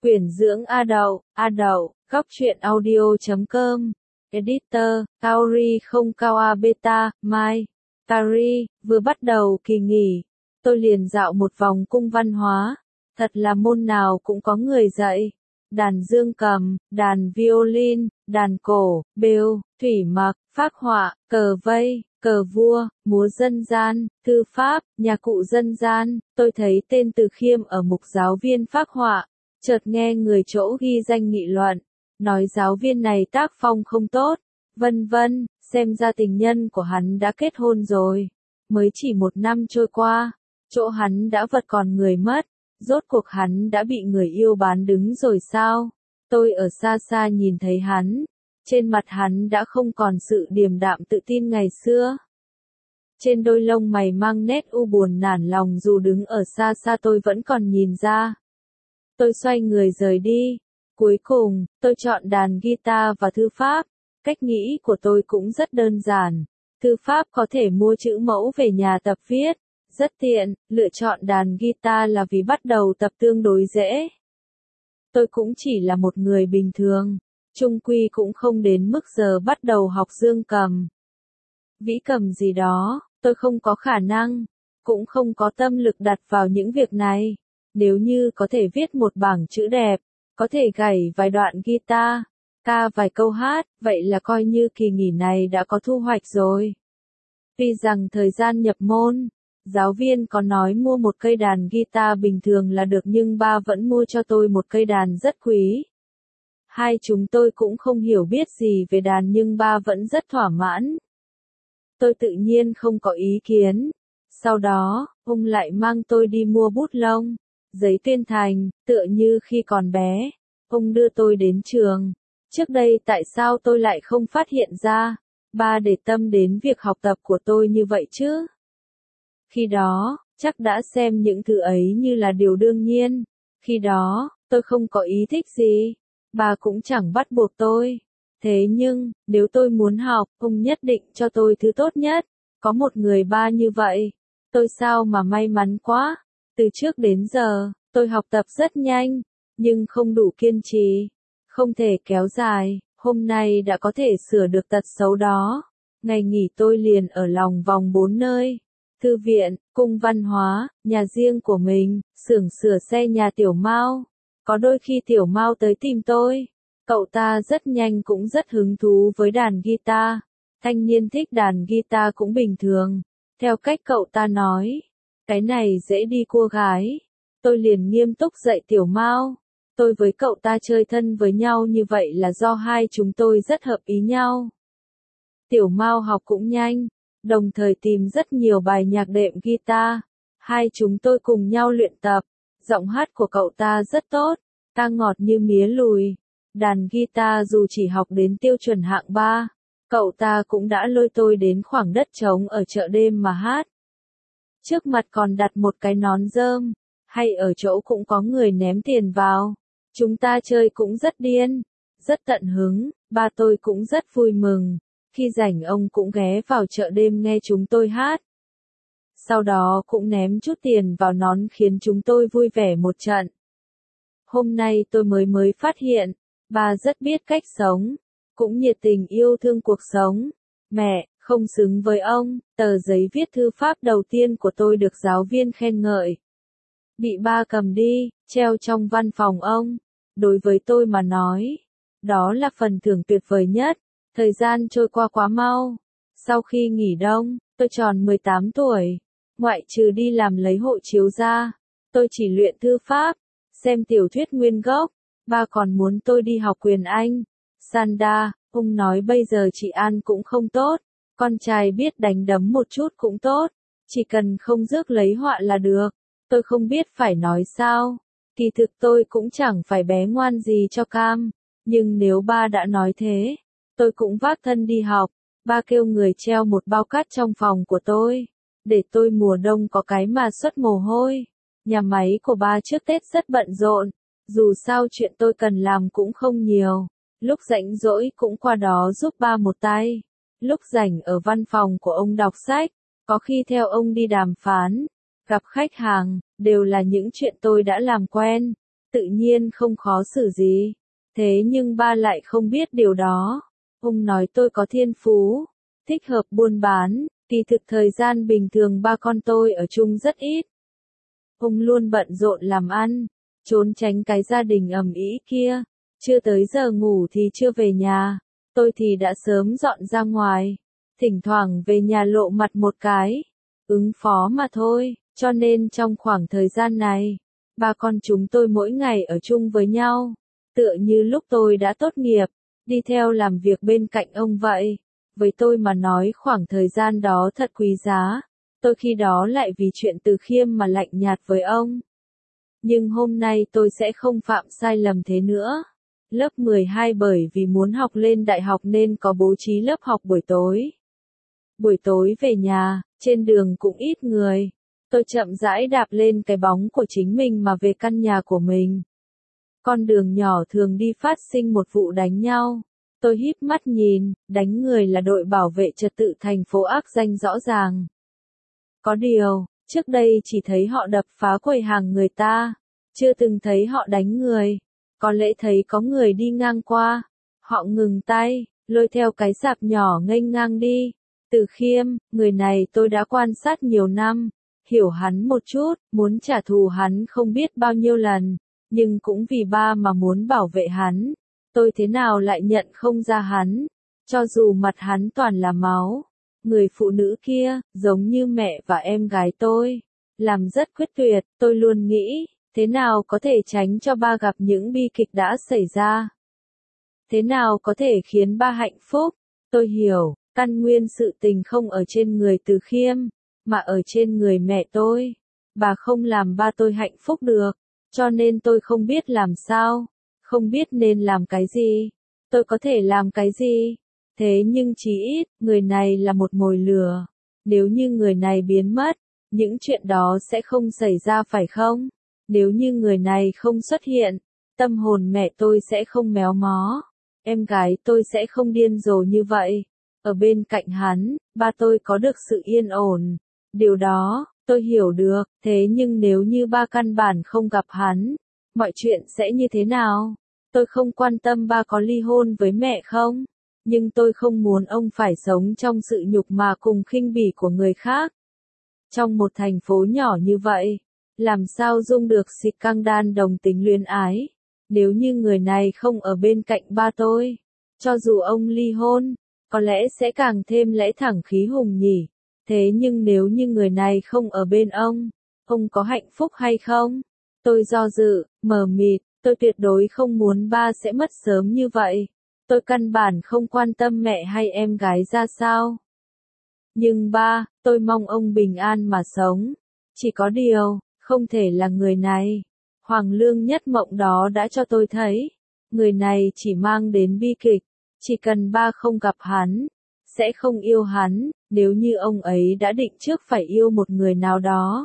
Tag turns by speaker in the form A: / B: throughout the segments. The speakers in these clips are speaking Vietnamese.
A: Quyển dưỡng A Đậu, góc truyện audio.com, Editor, Kaori không cao A Beta, Mai, Kari, vừa bắt đầu kỳ nghỉ, tôi liền dạo một vòng cung văn hóa, thật là môn nào cũng có người dạy, đàn dương cầm, đàn violin, đàn cổ, bêu, thủy mặc, phác họa, cờ vây, cờ vua, múa dân gian, thư pháp, nhạc cụ dân gian, tôi thấy tên Từ Khiêm ở mục giáo viên phác họa, chợt nghe người chỗ ghi danh nghị luận, nói giáo viên này tác phong không tốt, vân vân, xem ra tình nhân của hắn đã kết hôn rồi, mới chỉ 1 năm trôi qua, chỗ hắn đã vật còn người mất, rốt cuộc hắn đã bị người yêu bán đứng rồi sao? Tôi ở xa xa nhìn thấy hắn, trên mặt hắn đã không còn sự điềm đạm tự tin ngày xưa. Trên đôi lông mày mang nét u buồn nản lòng dù đứng ở xa xa tôi vẫn còn nhìn ra. Tôi xoay người rời đi. Cuối cùng, tôi chọn đàn guitar và thư pháp. Cách nghĩ của tôi cũng rất đơn giản. Thư pháp có thể mua chữ mẫu về nhà tập viết. Rất tiện, lựa chọn đàn guitar là vì bắt đầu tập tương đối dễ. Tôi cũng chỉ là một người bình thường. Chung quy cũng không đến mức giờ bắt đầu học dương cầm. Vĩ cầm gì đó, tôi không có khả năng. Cũng không có tâm lực đặt vào những việc này. Nếu như có thể viết một bảng chữ đẹp, có thể gảy vài đoạn guitar, ca vài câu hát, vậy là coi như kỳ nghỉ này đã có thu hoạch rồi. Tuy rằng thời gian nhập môn, giáo viên có nói mua một cây đàn guitar bình thường là được nhưng ba vẫn mua cho tôi một cây đàn rất quý. Hai chúng tôi cũng không hiểu biết gì về đàn nhưng ba vẫn rất thỏa mãn. Tôi tự nhiên không có ý kiến. Sau đó, ông lại mang tôi đi mua bút lông, giấy tuyên thành, tựa như khi còn bé. Ông đưa tôi đến trường. Trước đây tại sao tôi lại không phát hiện ra? Ba để tâm đến việc học tập của tôi như vậy chứ? Khi đó, chắc đã xem những thứ ấy như là điều đương nhiên. Khi đó, tôi không có ý thích gì. Bà cũng chẳng bắt buộc tôi. Thế nhưng, nếu tôi muốn học, ông nhất định cho tôi thứ tốt nhất. Có một người ba như vậy. Tôi sao mà may mắn quá. Từ trước đến giờ, tôi học tập rất nhanh, nhưng không đủ kiên trì. Không thể kéo dài, hôm nay đã có thể sửa được tật xấu đó. Ngày nghỉ tôi liền ở lòng vòng 4 nơi. Thư viện, cung văn hóa, nhà riêng của mình, xưởng sửa xe nhà Tiểu Mao. Có đôi khi Tiểu Mao tới tìm tôi. Cậu ta rất nhanh cũng rất hứng thú với đàn guitar. Thanh niên thích đàn guitar cũng bình thường. Theo cách cậu ta nói, cái này dễ đi cua gái. Tôi liền nghiêm túc dạy Tiểu Mao. Tôi với cậu ta chơi thân với nhau như vậy là do hai chúng tôi rất hợp ý nhau. Tiểu Mao học cũng nhanh, đồng thời tìm rất nhiều bài nhạc đệm guitar. Hai chúng tôi cùng nhau luyện tập. Giọng hát của cậu ta rất tốt, ta ngọt như mía lùi. Đàn guitar dù chỉ học đến tiêu chuẩn hạng 3, cậu ta cũng đã lôi tôi đến khoảng đất trống ở chợ đêm mà hát. Trước mặt còn đặt một cái nón rơm, hay ở chỗ cũng có người ném tiền vào. Chúng ta chơi cũng rất điên, rất tận hứng, ba tôi cũng rất vui mừng. Khi rảnh ông cũng ghé vào chợ đêm nghe chúng tôi hát. Sau đó cũng ném chút tiền vào nón khiến chúng tôi vui vẻ một trận. Hôm nay tôi mới phát hiện, ba rất biết cách sống, cũng nhiệt tình yêu thương cuộc sống. Mẹ, không xứng với ông, tờ giấy viết thư pháp đầu tiên của tôi được giáo viên khen ngợi. Bị ba cầm đi, treo trong văn phòng ông. Đối với tôi mà nói, đó là phần thưởng tuyệt vời nhất. Thời gian trôi qua quá mau. Sau khi nghỉ đông, tôi tròn 18 tuổi. Ngoại trừ đi làm lấy hộ chiếu ra, tôi chỉ luyện thư pháp, xem tiểu thuyết nguyên gốc. Ba còn muốn tôi đi học quyền Anh. Sanda, ông nói bây giờ chị An cũng không tốt. Con trai biết đánh đấm một chút cũng tốt. Chỉ cần không rước lấy họa là được. Tôi không biết phải nói sao. Kỳ thực tôi cũng chẳng phải bé ngoan gì cho cam. Nhưng nếu ba đã nói thế, tôi cũng vác thân đi học. Ba kêu người treo một bao cát trong phòng của tôi. Để tôi mùa đông có cái mà xuất mồ hôi. Nhà máy của ba trước Tết rất bận rộn. Dù sao chuyện tôi cần làm cũng không nhiều. Lúc rảnh rỗi cũng qua đó giúp ba một tay. Lúc rảnh ở văn phòng của ông đọc sách. Có khi theo ông đi đàm phán. Gặp khách hàng, đều là những chuyện tôi đã làm quen. tự nhiên không khó xử gì. Thế nhưng ba lại không biết điều đó. Ông nói tôi có thiên phú, thích hợp buôn bán, kỳ thực thời gian bình thường ba con tôi ở chung rất ít. Ông luôn bận rộn làm ăn, trốn tránh cái gia đình ầm ĩ kia, chưa tới giờ ngủ thì chưa về nhà, tôi thì đã sớm dọn ra ngoài, thỉnh thoảng về nhà lộ mặt một cái, ứng phó mà thôi, cho nên trong khoảng thời gian này, ba con chúng tôi mỗi ngày ở chung với nhau, tựa như lúc tôi đã tốt nghiệp, đi theo làm việc bên cạnh ông vậy. Với tôi mà nói khoảng thời gian đó thật quý giá, tôi khi đó lại vì chuyện Từ Khiêm mà lạnh nhạt với ông. Nhưng hôm nay tôi sẽ không phạm sai lầm thế nữa. Lớp 12 bởi vì muốn học lên đại học nên có bố trí lớp học buổi tối. Buổi tối về nhà, trên đường cũng ít người. Tôi chậm rãi đạp lên cái bóng của chính mình mà về căn nhà của mình. Con đường nhỏ thường đi phát sinh một vụ đánh nhau. Tôi híp mắt nhìn, đánh người là đội bảo vệ trật tự thành phố ác danh rõ ràng. Có điều, trước đây chỉ thấy họ đập phá quầy hàng người ta, chưa từng thấy họ đánh người. Có lẽ thấy có người đi ngang qua, họ ngừng tay, lôi theo cái sạp nhỏ nghênh ngang đi. Từ Khiêm, người này tôi đã quan sát nhiều năm, hiểu hắn một chút, muốn trả thù hắn không biết bao nhiêu lần, nhưng cũng vì ba mà muốn bảo vệ hắn. Tôi thế nào lại nhận không ra hắn, cho dù mặt hắn toàn là máu. Người phụ nữ kia, giống như mẹ và em gái tôi, làm rất quyết tuyệt, tôi luôn nghĩ, thế nào có thể tránh cho ba gặp những bi kịch đã xảy ra? Thế nào có thể khiến ba hạnh phúc? Tôi hiểu, căn nguyên sự tình không ở trên người Từ Khiêm, mà ở trên người mẹ tôi. Bà không làm ba tôi hạnh phúc được, cho nên tôi không biết làm sao, không biết nên làm cái gì. Tôi có thể làm cái gì? Thế nhưng chí ít, người này là một mồi lửa. Nếu như người này biến mất, những chuyện đó sẽ không xảy ra phải không? Nếu như người này không xuất hiện, tâm hồn mẹ tôi sẽ không méo mó. Em gái tôi sẽ không điên rồ như vậy. Ở bên cạnh hắn, ba tôi có được sự yên ổn. Điều đó, tôi hiểu được, thế nhưng nếu như ba căn bản không gặp hắn, mọi chuyện sẽ như thế nào? Tôi không quan tâm ba có ly hôn với mẹ không, nhưng tôi không muốn ông phải sống trong sự nhục mà cùng khinh bỉ của người khác. Trong một thành phố nhỏ như vậy, làm sao dung được xịt căng đan đồng tính luyến ái, nếu như người này không ở bên cạnh ba tôi, cho dù ông ly hôn, có lẽ sẽ càng thêm lẽ thẳng khí hùng nhỉ. Thế nhưng nếu như người này không ở bên ông có hạnh phúc hay không? Tôi do dự, mờ mịt, tôi tuyệt đối không muốn ba sẽ mất sớm như vậy. Tôi căn bản không quan tâm mẹ hay em gái ra sao. Nhưng ba, tôi mong ông bình an mà sống. Chỉ có điều, không thể là người này. Hoàng Lương Nhất Mộng đó đã cho tôi thấy, người này chỉ mang đến bi kịch. Chỉ cần ba không gặp hắn, sẽ không yêu hắn, nếu như ông ấy đã định trước phải yêu một người nào đó.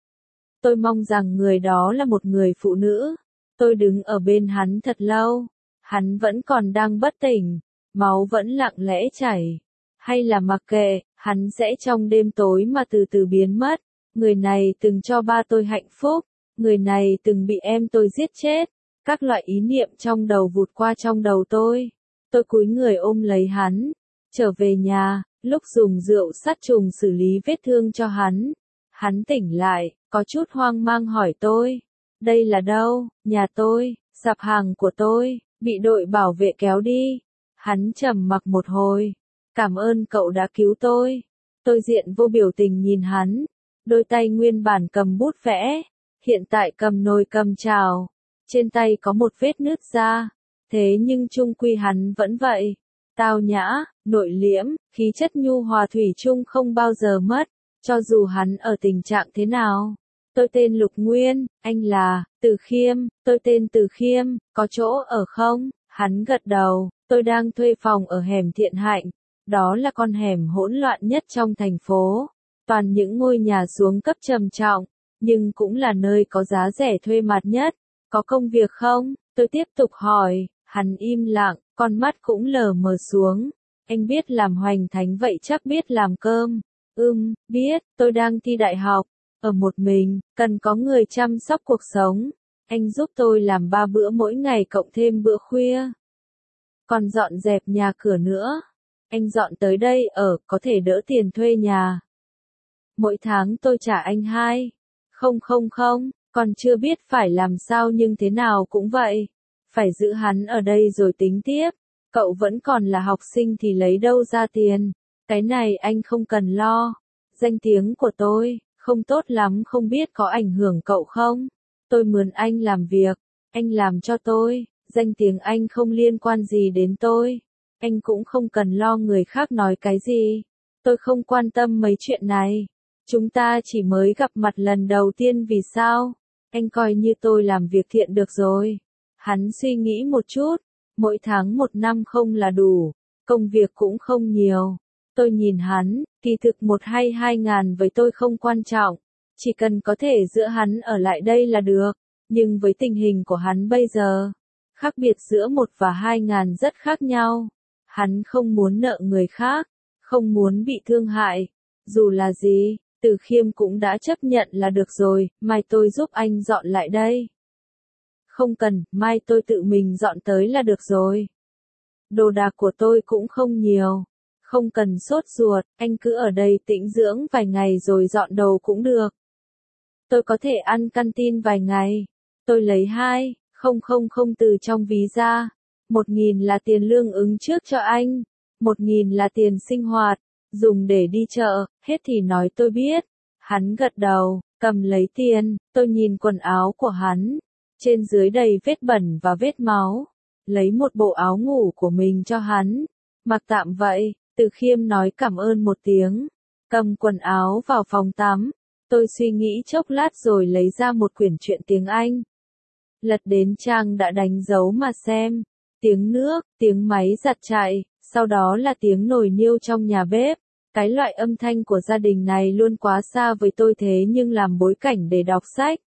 A: Tôi mong rằng người đó là một người phụ nữ. Tôi đứng ở bên hắn thật lâu. Hắn vẫn còn đang bất tỉnh, máu vẫn lặng lẽ chảy. Hay là mặc kệ, hắn sẽ trong đêm tối mà từ từ biến mất. Người này từng cho ba tôi hạnh phúc. Người này từng bị em tôi giết chết. Các loại ý niệm trong đầu vụt qua trong đầu tôi. Tôi cúi người ôm lấy hắn. Trở về nhà, lúc dùng rượu sát trùng xử lý vết thương cho hắn. Hắn tỉnh lại, có chút hoang mang hỏi tôi. Đây là đâu? Nhà tôi, sạp hàng của tôi, bị đội bảo vệ kéo đi. Hắn trầm mặc một hồi. Cảm ơn cậu đã cứu tôi. Tôi diện vô biểu tình nhìn hắn. Đôi tay nguyên bản cầm bút vẽ, hiện tại cầm nồi cầm chảo. Trên tay có một vết nứt ra. Thế nhưng chung quy hắn vẫn vậy. Tao nhã, nội liễm, khí chất nhu hòa thủy chung không bao giờ mất. Cho dù hắn ở tình trạng thế nào. Tôi tên Lục Nguyên, anh là Từ Khiêm, tôi tên Từ Khiêm, có chỗ ở không? Hắn gật đầu, tôi đang thuê phòng ở hẻm Thiện Hạnh. Đó là con hẻm hỗn loạn nhất trong thành phố. Toàn những ngôi nhà xuống cấp trầm trọng, nhưng cũng là nơi có giá rẻ thuê mặt nhất. Có công việc không? Tôi tiếp tục hỏi, hắn im lặng, con mắt cũng lờ mờ xuống. Anh biết làm hoành thánh vậy chắc biết làm cơm. Biết, tôi đang thi đại học. Ở một mình, cần có người chăm sóc cuộc sống. Anh giúp tôi làm 3 bữa mỗi ngày cộng thêm bữa khuya. Còn dọn dẹp nhà cửa nữa. Anh dọn tới đây ở, có thể đỡ tiền thuê nhà. Mỗi tháng tôi trả anh 2. Không, còn chưa biết phải làm sao nhưng thế nào cũng vậy. Phải giữ hắn ở đây rồi tính tiếp. Cậu vẫn còn là học sinh thì lấy đâu ra tiền. Cái này anh không cần lo. Danh tiếng của tôi không tốt lắm, không biết có ảnh hưởng cậu không? Tôi mướn anh làm việc, anh làm cho tôi, danh tiếng anh không liên quan gì đến tôi. Anh cũng không cần lo người khác nói cái gì. Tôi không quan tâm mấy chuyện này. Chúng ta chỉ mới gặp mặt lần đầu tiên vì sao? Anh coi như tôi làm việc thiện được rồi. Hắn suy nghĩ một chút, mỗi tháng 1 năm không là đủ, công việc cũng không nhiều. Tôi nhìn hắn, kỳ thực 1 hay 2 ngàn với tôi không quan trọng, chỉ cần có thể giữ hắn ở lại đây là được. Nhưng với tình hình của hắn bây giờ, khác biệt giữa 1 và 2 ngàn rất khác nhau. Hắn không muốn nợ người khác, không muốn bị thương hại. Dù là gì, Từ Khiêm cũng đã chấp nhận là được rồi, mai tôi giúp anh dọn lại đây. Không cần, mai tôi tự mình dọn tới là được rồi. Đồ đạc của tôi cũng không nhiều. Không cần sốt ruột, anh cứ ở đây tĩnh dưỡng vài ngày rồi dọn đồ cũng được. Tôi có thể ăn canteen vài ngày. Tôi lấy 2, không từ trong ví ra. 1.000 là tiền lương ứng trước cho anh. 1.000 là tiền sinh hoạt, dùng để đi chợ, hết thì nói tôi biết. Hắn gật đầu, cầm lấy tiền, tôi nhìn quần áo của hắn. Trên dưới đầy vết bẩn và vết máu. Lấy một bộ áo ngủ của mình cho hắn. Mặc tạm vậy. Từ Khiêm nói cảm ơn một tiếng, cầm quần áo vào phòng tắm. Tôi suy nghĩ chốc lát rồi lấy ra một quyển truyện tiếng Anh. Lật đến trang đã đánh dấu mà xem. Tiếng nước, tiếng máy giặt chạy, sau đó là tiếng nồi niêu trong nhà bếp. Cái loại âm thanh của gia đình này luôn quá xa với tôi thế nhưng làm bối cảnh để đọc sách.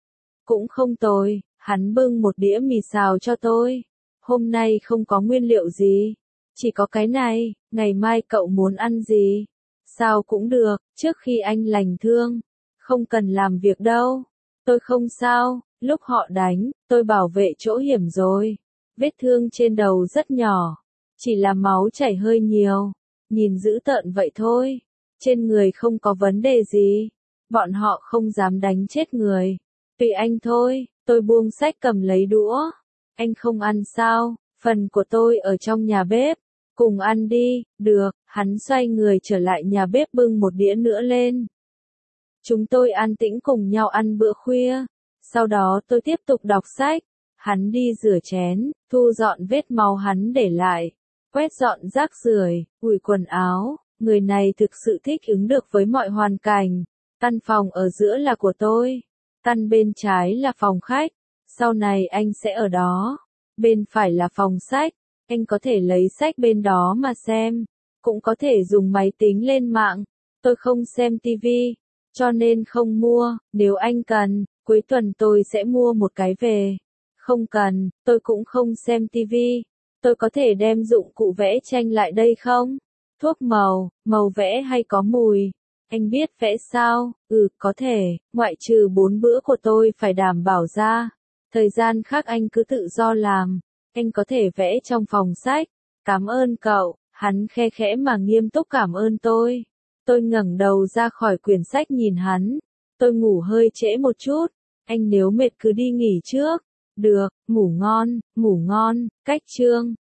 A: Cũng không tồi, hắn bưng một đĩa mì xào cho tôi. Hôm nay không có nguyên liệu gì. Chỉ có cái này, ngày mai cậu muốn ăn gì? Sao cũng được, trước khi anh lành thương. Không cần làm việc đâu. Tôi không sao, lúc họ đánh, tôi bảo vệ chỗ hiểm rồi. Vết thương trên đầu rất nhỏ. Chỉ là máu chảy hơi nhiều. Nhìn dữ tợn vậy thôi. Trên người không có vấn đề gì. Bọn họ không dám đánh chết người. Tùy anh thôi, tôi buông sách cầm lấy đũa. Anh không ăn sao? Phần của tôi ở trong nhà bếp. Cùng ăn đi, được, hắn xoay người trở lại nhà bếp bưng một đĩa nữa lên. Chúng tôi an tĩnh cùng nhau ăn bữa khuya. Sau đó tôi tiếp tục đọc sách. Hắn đi rửa chén, thu dọn vết máu hắn để lại. Quét dọn rác rưởi, ủi quần áo. Người này thực sự thích ứng được với mọi hoàn cảnh. Căn phòng ở giữa là của tôi. Căn bên trái là phòng khách. Sau này anh sẽ ở đó. Bên phải là phòng sách. Anh có thể lấy sách bên đó mà xem. Cũng có thể dùng máy tính lên mạng. Tôi không xem tivi. Cho nên không mua. Nếu anh cần, cuối tuần tôi sẽ mua một cái về. Không cần, tôi cũng không xem tivi. Tôi có thể đem dụng cụ vẽ tranh lại đây không? Thuốc màu, màu vẽ hay có mùi? Anh biết vẽ sao? Có thể, ngoại trừ 4 bữa của tôi phải đảm bảo ra. Thời gian khác anh cứ tự do làm. Anh có thể vẽ trong phòng sách. Cảm ơn cậu, hắn khe khẽ mà nghiêm túc cảm ơn tôi. Tôi ngẩng đầu ra khỏi quyển sách nhìn hắn. Tôi ngủ hơi trễ một chút. Anh nếu mệt cứ đi nghỉ trước. Được, ngủ ngon, cách chương.